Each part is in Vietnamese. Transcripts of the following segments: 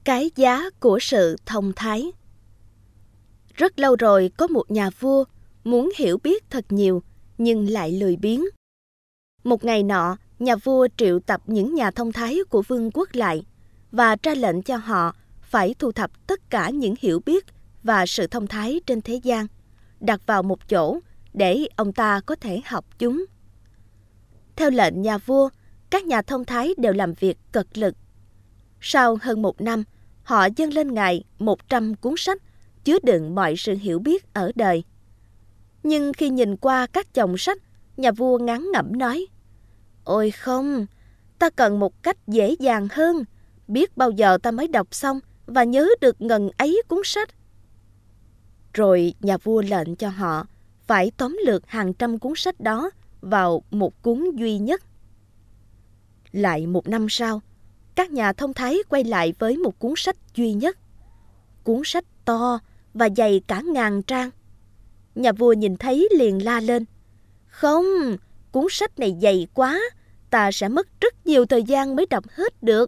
Cái giá của sự thông thái. Rất lâu rồi có một nhà vua muốn hiểu biết thật nhiều nhưng lại lười biếng. Một ngày nọ, nhà vua triệu tập những nhà thông thái của vương quốc lại và ra lệnh cho họ phải thu thập tất cả những hiểu biết và sự thông thái trên thế gian, đặt vào một chỗ để ông ta có thể học chúng. Theo lệnh nhà vua, các nhà thông thái đều làm việc cật lực. Sau hơn 1 năm, họ dâng lên Ngài 100 cuốn sách chứa đựng mọi sự hiểu biết ở đời. Nhưng khi nhìn qua các chồng sách, nhà vua ngán ngẩm nói: "Ôi không, ta cần một cách dễ dàng hơn. Biết bao giờ ta mới đọc xong và nhớ được ngần ấy cuốn sách." Rồi nhà vua lệnh cho họ phải tóm lược hàng trăm cuốn sách đó vào một cuốn duy nhất. Lại 1 năm sau, các nhà thông thái quay lại với một cuốn sách duy nhất. Cuốn sách to và dày cả 1000 trang. Nhà vua nhìn thấy liền la lên: "Không, cuốn sách này dày quá, ta sẽ mất rất nhiều thời gian mới đọc hết được."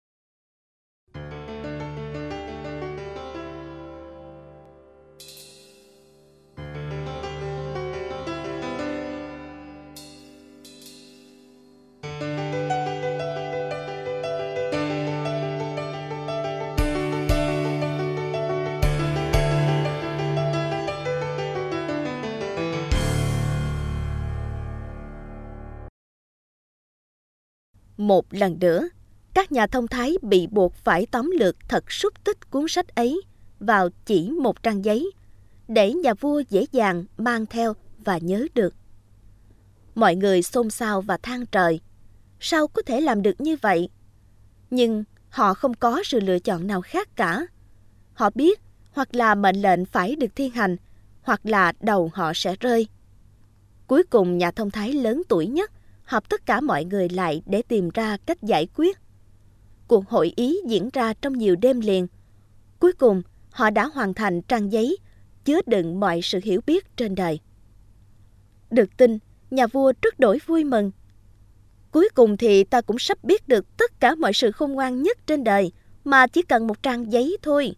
Một lần nữa, các nhà thông thái bị buộc phải tóm lược thật xúc tích cuốn sách ấy vào chỉ một trang giấy, để nhà vua dễ dàng mang theo và nhớ được. Mọi người xôn xao và than trời: sao có thể làm được như vậy? Nhưng họ không có sự lựa chọn nào khác cả. Họ biết hoặc là mệnh lệnh phải được thi hành, hoặc là đầu họ sẽ rơi. Cuối cùng nhà thông thái lớn tuổi nhất họp tất cả mọi người lại để tìm ra cách giải quyết. Cuộc hội ý diễn ra trong nhiều đêm liền. Cuối cùng, họ đã hoàn thành trang giấy chứa đựng mọi sự hiểu biết trên đời. Được tin, nhà vua rất đổi vui mừng. Cuối cùng thì ta cũng sắp biết được tất cả mọi sự khôn ngoan nhất trên đời mà chỉ cần một trang giấy thôi.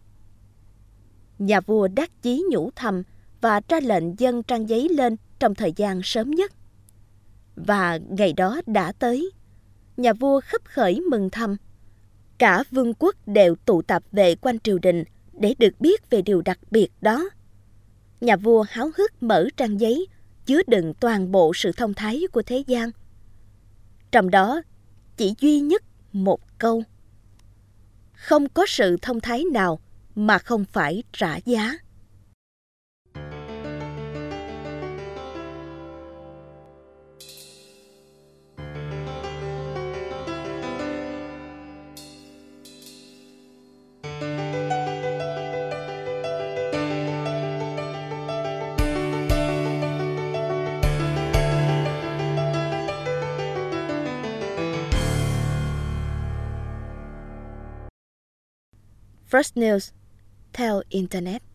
Nhà vua đắc chí nhủ thầm và ra lệnh dâng trang giấy lên trong thời gian sớm nhất. Và ngày đó đã tới. Nhà vua khấp khởi mừng thầm. Cả vương quốc đều tụ tập về quanh triều đình để được biết về điều đặc biệt đó. Nhà vua háo hức mở trang giấy chứa đựng toàn bộ sự thông thái của thế gian. Trong đó chỉ duy nhất một câu: không có sự thông thái nào mà không phải trả giá. First News theo Internet.